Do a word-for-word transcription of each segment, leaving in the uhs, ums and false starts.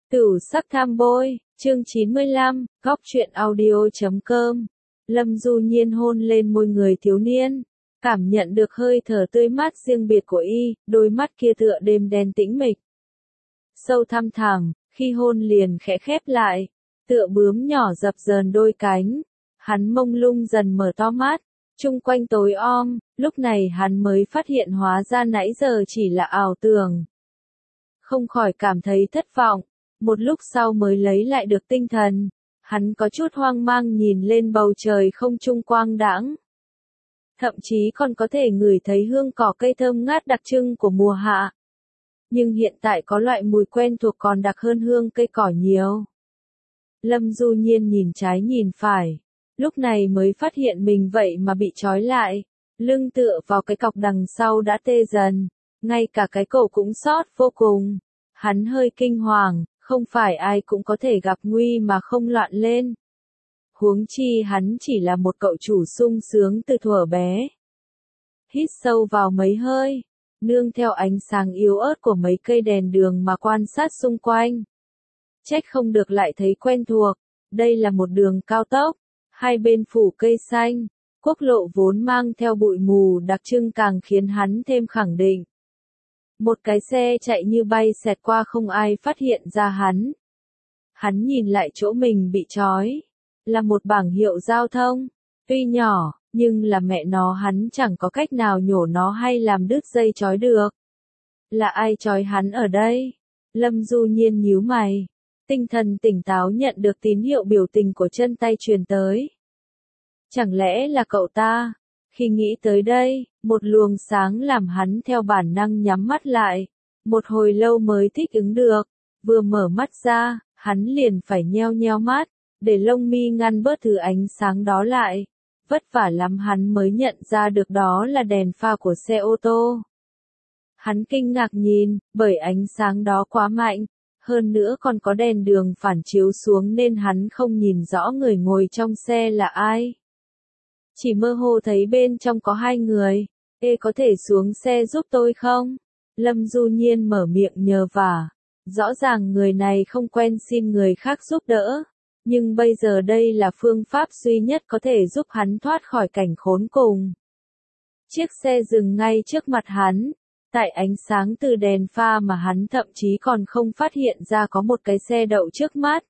Tửu sắc tham bôi, chương chín mươi lăm, góc truyện audio chấm com. Lâm Du Nhiên hôn lên môi người thiếu niên, cảm nhận được hơi thở tươi mát riêng biệt của y, đôi mắt kia tựa đêm đen tĩnh mịch. Sâu thăm thẳm, khi hôn liền khẽ khép lại, tựa bướm nhỏ dập dờn đôi cánh. Hắn mông lung dần mở to mắt, chung quanh tối om, lúc này hắn mới phát hiện hóa ra nãy giờ chỉ là ảo tưởng. Không khỏi cảm thấy thất vọng, một lúc sau mới lấy lại được tinh thần, hắn có chút hoang mang nhìn lên bầu trời không trung quang đãng. Thậm chí còn có thể ngửi thấy hương cỏ cây thơm ngát đặc trưng của mùa hạ. Nhưng hiện tại có loại mùi quen thuộc còn đặc hơn hương cây cỏ nhiều. Lâm Du Nhiên nhìn trái nhìn phải, lúc này mới phát hiện mình vậy mà bị trói lại, lưng tựa vào cái cọc đằng sau đã tê dần, ngay cả cái cổ cũng xót vô cùng. Hắn hơi kinh hoàng, không phải ai cũng có thể gặp nguy mà không loạn lên. Huống chi hắn chỉ là một cậu chủ sung sướng từ thuở bé. Hít sâu vào mấy hơi, nương theo ánh sáng yếu ớt của mấy cây đèn đường mà quan sát xung quanh. Trách không được lại thấy quen thuộc, đây là một đường cao tốc, hai bên phủ cây xanh, quốc lộ vốn mang theo bụi mù đặc trưng càng khiến hắn thêm khẳng định. Một cái xe chạy như bay xẹt qua không ai phát hiện ra hắn. Hắn nhìn lại chỗ mình bị trói, là một bảng hiệu giao thông, tuy nhỏ, nhưng là mẹ nó hắn chẳng có cách nào nhổ nó hay làm đứt dây trói được. Là ai trói hắn ở đây? Lâm Du Nhiên nhíu mày, tinh thần tỉnh táo nhận được tín hiệu biểu tình của chân tay truyền tới. Chẳng lẽ là cậu ta? Khi nghĩ tới đây, một luồng sáng làm hắn theo bản năng nhắm mắt lại, một hồi lâu mới thích ứng được, vừa mở mắt ra, hắn liền phải nheo nheo mắt, để lông mi ngăn bớt thứ ánh sáng đó lại, vất vả lắm hắn mới nhận ra được đó là đèn pha của xe ô tô. Hắn kinh ngạc nhìn, bởi ánh sáng đó quá mạnh, hơn nữa còn có đèn đường phản chiếu xuống nên hắn không nhìn rõ người ngồi trong xe là ai. Chỉ mơ hồ thấy bên trong có hai người. Ê, có thể xuống xe giúp tôi không? Lâm Du Nhiên mở miệng nhờ vả. Rõ ràng người này không quen xin người khác giúp đỡ. Nhưng bây giờ đây là phương pháp duy nhất có thể giúp hắn thoát khỏi cảnh khốn cùng. Chiếc xe dừng ngay trước mặt hắn. Tại ánh sáng từ đèn pha mà hắn thậm chí còn không phát hiện ra có một cái xe đậu trước mắt.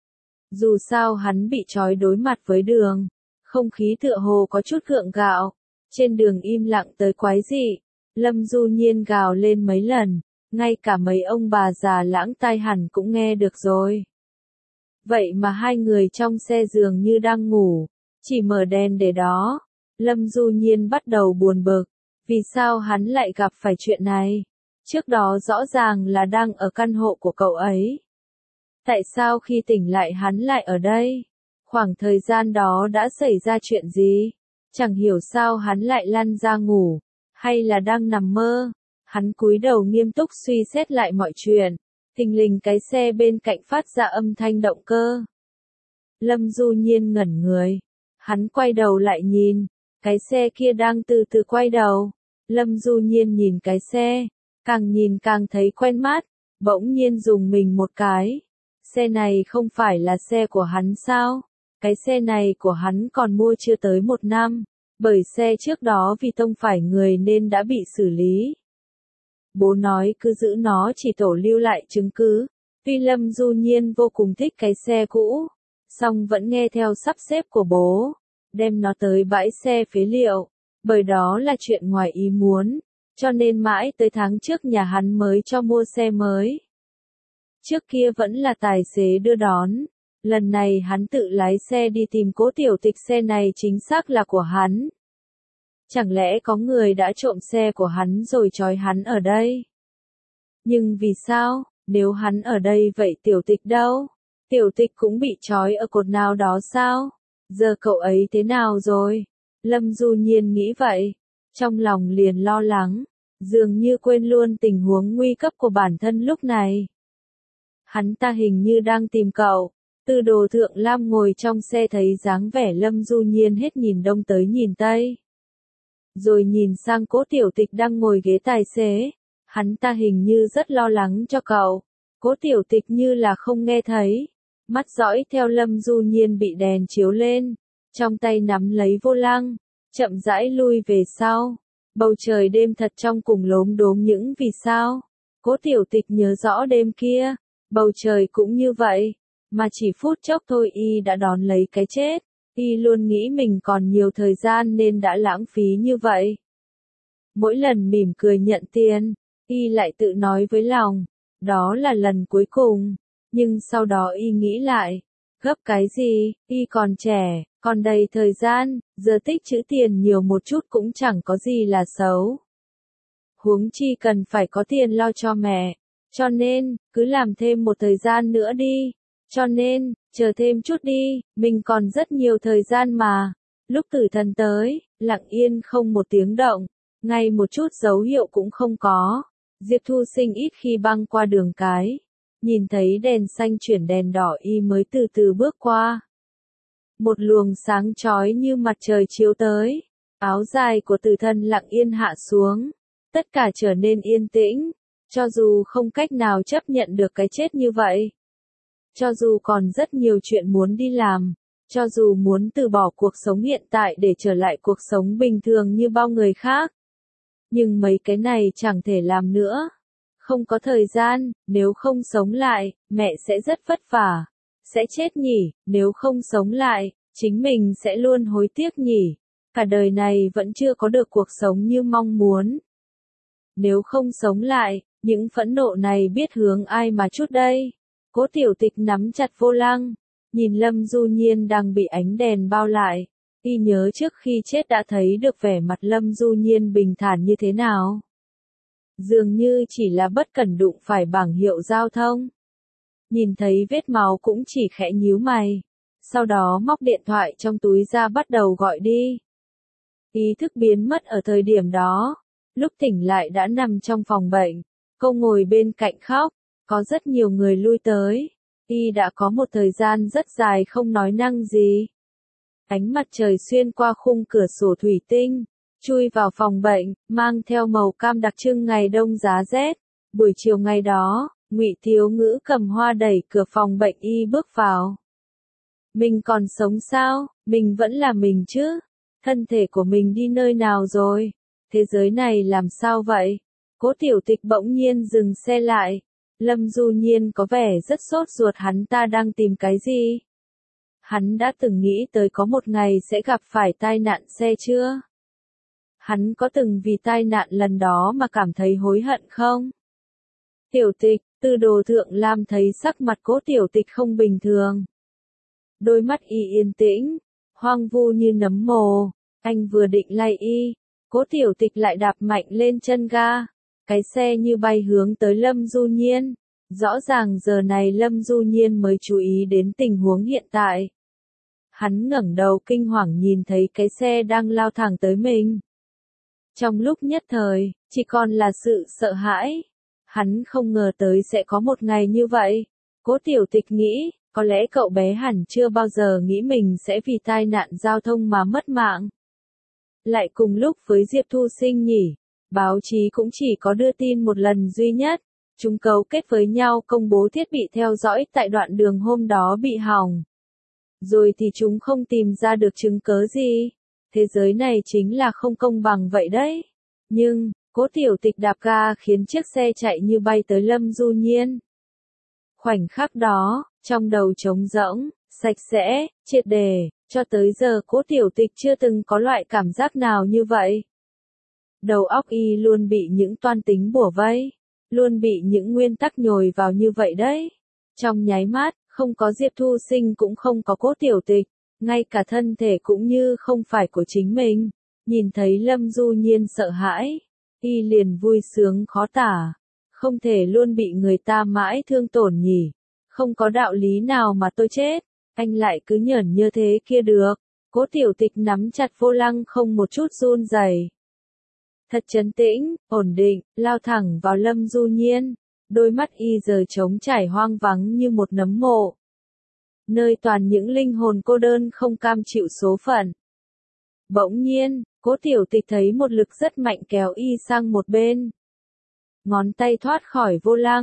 Dù sao hắn bị trói đối mặt với đường. Không khí tựa hồ có chút gượng gạo, trên đường im lặng tới quái dị, Lâm Du Nhiên gào lên mấy lần, ngay cả mấy ông bà già lãng tai hẳn cũng nghe được rồi. Vậy mà hai người trong xe dường như đang ngủ, chỉ mở đèn để đó, Lâm Du Nhiên bắt đầu buồn bực, vì sao hắn lại gặp phải chuyện này, trước đó rõ ràng là đang ở căn hộ của cậu ấy. Tại sao khi tỉnh lại hắn lại ở đây? Khoảng thời gian đó đã xảy ra chuyện gì? Chẳng hiểu sao hắn lại lăn ra ngủ, hay là đang nằm mơ. Hắn cúi đầu nghiêm túc suy xét lại mọi chuyện. Thình lình cái xe bên cạnh phát ra âm thanh động cơ. Lâm Du Nhiên ngẩn người. Hắn quay đầu lại nhìn, cái xe kia đang từ từ quay đầu. Lâm Du Nhiên nhìn cái xe, càng nhìn càng thấy quen mắt, bỗng nhiên dùng mình một cái. Xe này không phải là xe của hắn sao? Cái xe này của hắn còn mua chưa tới một năm, bởi xe trước đó vì tông phải người nên đã bị xử lý. Bố nói cứ giữ nó chỉ tổ lưu lại chứng cứ, tuy Lâm Du Nhiên vô cùng thích cái xe cũ, song vẫn nghe theo sắp xếp của bố, đem nó tới bãi xe phế liệu, bởi đó là chuyện ngoài ý muốn, cho nên mãi tới tháng trước nhà hắn mới cho mua xe mới. Trước kia vẫn là tài xế đưa đón. Lần này hắn tự lái xe đi tìm Cố Tiểu Tịch, xe này chính xác là của hắn. Chẳng lẽ có người đã trộm xe của hắn rồi trói hắn ở đây? Nhưng vì sao, nếu hắn ở đây vậy Tiểu Tịch đâu? Tiểu Tịch cũng bị trói ở cột nào đó sao? Giờ cậu ấy thế nào rồi? Lâm Du Nhiên nghĩ vậy, trong lòng liền lo lắng, dường như quên luôn tình huống nguy cấp của bản thân lúc này. Hắn ta hình như đang tìm cậu. Tư Đồ Thượng Lam ngồi trong xe thấy dáng vẻ Lâm Du Nhiên hết nhìn đông tới nhìn tây. Rồi nhìn sang Cố Tiểu Tịch đang ngồi ghế tài xế, hắn ta hình như rất lo lắng cho cậu. Cố Tiểu Tịch như là không nghe thấy, mắt dõi theo Lâm Du Nhiên bị đèn chiếu lên, trong tay nắm lấy vô lăng, chậm rãi lui về sau. Bầu trời đêm thật trong cùng lốm đốm những vì sao. Cố Tiểu Tịch nhớ rõ đêm kia, bầu trời cũng như vậy, mà chỉ phút chốc thôi y đã đón lấy cái chết. Y luôn nghĩ mình còn nhiều thời gian nên đã lãng phí như vậy. Mỗi lần mỉm cười nhận tiền, y lại tự nói với lòng, đó là lần cuối cùng. Nhưng sau đó y nghĩ lại, gấp cái gì, y còn trẻ, còn đầy thời gian, giờ tích trữ tiền nhiều một chút cũng chẳng có gì là xấu. Huống chi cần phải có tiền lo cho mẹ, cho nên, cứ làm thêm một thời gian nữa đi. Cho nên, chờ thêm chút đi, mình còn rất nhiều thời gian mà. Lúc tử thần tới, lặng yên không một tiếng động, ngay một chút dấu hiệu cũng không có. Diệp Thu Sinh ít khi băng qua đường cái, nhìn thấy đèn xanh chuyển đèn đỏ y mới từ từ bước qua. Một luồng sáng chói như mặt trời chiếu tới, áo dài của tử thần lặng yên hạ xuống, tất cả trở nên yên tĩnh, cho dù không cách nào chấp nhận được cái chết như vậy. Cho dù còn rất nhiều chuyện muốn đi làm, cho dù muốn từ bỏ cuộc sống hiện tại để trở lại cuộc sống bình thường như bao người khác. Nhưng mấy cái này chẳng thể làm nữa. Không có thời gian, nếu không sống lại, mẹ sẽ rất vất vả. Sẽ chết nhỉ, nếu không sống lại, chính mình sẽ luôn hối tiếc nhỉ. Cả đời này vẫn chưa có được cuộc sống như mong muốn. Nếu không sống lại, những phẫn nộ này biết hướng ai mà chút đây. Cố Tiểu Tịch nắm chặt vô lăng, nhìn Lâm Du Nhiên đang bị ánh đèn bao lại. Y nhớ trước khi chết đã thấy được vẻ mặt Lâm Du Nhiên bình thản như thế nào. Dường như chỉ là bất cẩn đụng phải bảng hiệu giao thông. Nhìn thấy vết máu cũng chỉ khẽ nhíu mày. Sau đó móc điện thoại trong túi ra bắt đầu gọi đi. Ý thức biến mất ở thời điểm đó. Lúc tỉnh lại đã nằm trong phòng bệnh. Cô ngồi bên cạnh khóc. Có rất nhiều người lui tới. Y đã có một thời gian rất dài không nói năng gì. Ánh mặt trời xuyên qua khung cửa sổ thủy tinh, chui vào phòng bệnh, mang theo màu cam đặc trưng ngày đông giá rét. Buổi chiều ngày đó, Ngụy Thiếu Ngữ cầm hoa đẩy cửa phòng bệnh y bước vào. Mình còn sống sao? Mình vẫn là mình chứ? Thân thể của mình đi nơi nào rồi? Thế giới này làm sao vậy? Cố Tiểu Tịch bỗng nhiên dừng xe lại. Lâm Du Nhiên có vẻ rất sốt ruột, hắn ta đang tìm cái gì? Hắn đã từng nghĩ tới có một ngày sẽ gặp phải tai nạn xe chưa? Hắn có từng vì tai nạn lần đó mà cảm thấy hối hận không? Tiểu Tịch, Tư Đồ Thượng Lam thấy sắc mặt Cố Tiểu Tịch không bình thường. Đôi mắt y yên tĩnh, hoang vu như nấm mồ, anh vừa định lay y, Cố Tiểu Tịch lại đạp mạnh lên chân ga. Cái xe như bay hướng tới Lâm Du Nhiên. Rõ ràng giờ này Lâm Du Nhiên mới chú ý đến tình huống hiện tại. Hắn ngẩng đầu kinh hoàng nhìn thấy cái xe đang lao thẳng tới mình. Trong lúc nhất thời, chỉ còn là sự sợ hãi. Hắn không ngờ tới sẽ có một ngày như vậy. Cố Tiểu Tịch nghĩ, có lẽ cậu bé hẳn chưa bao giờ nghĩ mình sẽ vì tai nạn giao thông mà mất mạng. Lại cùng lúc với Diệp Thu Sinh nhỉ. Báo chí cũng chỉ có đưa tin một lần duy nhất. Chúng cấu kết với nhau công bố thiết bị theo dõi tại đoạn đường hôm đó bị hỏng. Rồi thì chúng không tìm ra được chứng cớ gì. Thế giới này chính là không công bằng vậy đấy. Nhưng, Cố Tiểu Tịch đạp ga khiến chiếc xe chạy như bay tới Lâm Du Nhiên. Khoảnh khắc đó, trong đầu trống rỗng, sạch sẽ, triệt để, cho tới giờ Cố Tiểu Tịch chưa từng có loại cảm giác nào như vậy. Đầu óc y luôn bị những toan tính bủa vây, luôn bị những nguyên tắc nhồi vào như vậy đấy. Trong nháy mắt, không có Diệp Thu Sinh cũng không có Cố Tiểu Tịch, ngay cả thân thể cũng như không phải của chính mình. Nhìn thấy Lâm Du Nhiên sợ hãi, y liền vui sướng khó tả. Không thể luôn bị người ta mãi thương tổn nhỉ. Không có đạo lý nào mà tôi chết, anh lại cứ nhởn như thế kia được. Cố Tiểu Tịch nắm chặt vô lăng không một chút run rẩy. Thật trấn tĩnh, ổn định, lao thẳng vào Lâm Du Nhiên. Đôi mắt y giờ trống trải hoang vắng như một nấm mộ. Nơi toàn những linh hồn cô đơn không cam chịu số phận. Bỗng nhiên, Cố Tiểu Tịch thấy một lực rất mạnh kéo y sang một bên. Ngón tay thoát khỏi vô lăng,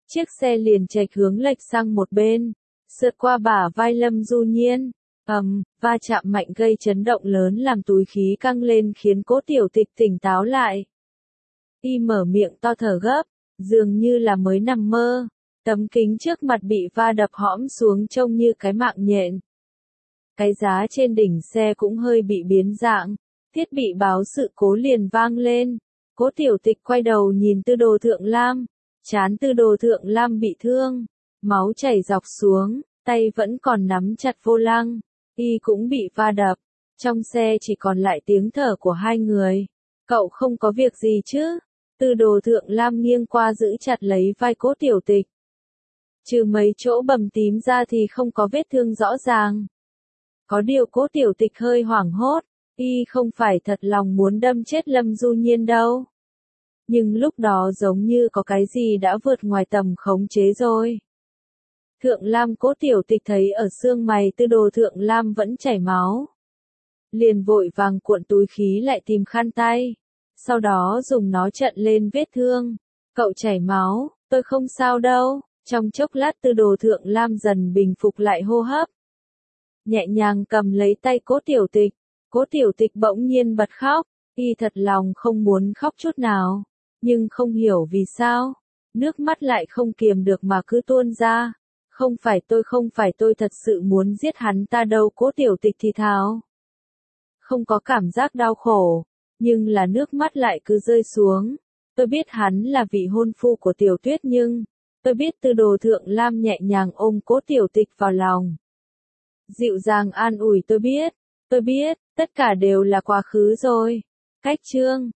Chiếc xe liền chệch hướng lệch sang một bên, sượt qua bả vai Lâm Du Nhiên, ầm, va chạm mạnh gây chấn động lớn làm túi khí căng lên khiến Cố Tiểu Tịch tỉnh táo lại. Y mở miệng to thở gấp, dường như là mới nằm mơ, tấm kính trước mặt bị va đập hõm xuống trông như cái mạng nhện. Cái giá trên đỉnh xe cũng hơi bị biến dạng, thiết bị báo sự cố liền vang lên. Cố Tiểu Tịch quay đầu nhìn Tư Đồ Thượng Lam, trán Tư Đồ Thượng Lam bị thương, máu chảy dọc xuống, tay vẫn còn nắm chặt vô lăng, y cũng bị va đập, trong xe chỉ còn lại tiếng thở của hai người. Cậu không có việc gì chứ? Tư Đồ Thượng Lam nghiêng qua giữ chặt lấy vai Cố Tiểu Tịch. Trừ mấy chỗ bầm tím ra thì không có vết thương rõ ràng. Có điều Cố Tiểu Tịch hơi hoảng hốt, y không phải thật lòng muốn đâm chết Lâm Du Nhiên đâu. Nhưng lúc đó giống như có cái gì đã vượt ngoài tầm khống chế rồi. Thượng Lam Cố Tiểu Tịch thấy ở xương mày Tư Đồ Thượng Lam vẫn chảy máu. Liền vội vàng cuộn túi khí lại tìm khăn tay. Sau đó dùng nó chặn lên vết thương. Cậu chảy máu, tôi không sao đâu. Trong chốc lát Tư Đồ Thượng Lam dần bình phục lại hô hấp. Nhẹ nhàng cầm lấy tay Cố Tiểu Tịch. Cố Tiểu Tịch bỗng nhiên bật khóc. Y thật lòng không muốn khóc chút nào. Nhưng không hiểu vì sao. Nước mắt lại không kiềm được mà cứ tuôn ra. Không phải tôi không phải tôi thật sự muốn giết hắn ta đâu. Cố Tiểu Tịch thì thào. Không có cảm giác đau khổ. Nhưng là nước mắt lại cứ rơi xuống. Tôi biết hắn là vị hôn phu của Tiểu Tuyết nhưng. Tôi biết Tư Đồ Thượng Lam nhẹ nhàng ôm Cố Tiểu Tịch vào lòng. Dịu dàng an ủi tôi biết. Tôi biết, tất cả đều là quá khứ rồi. Cách chương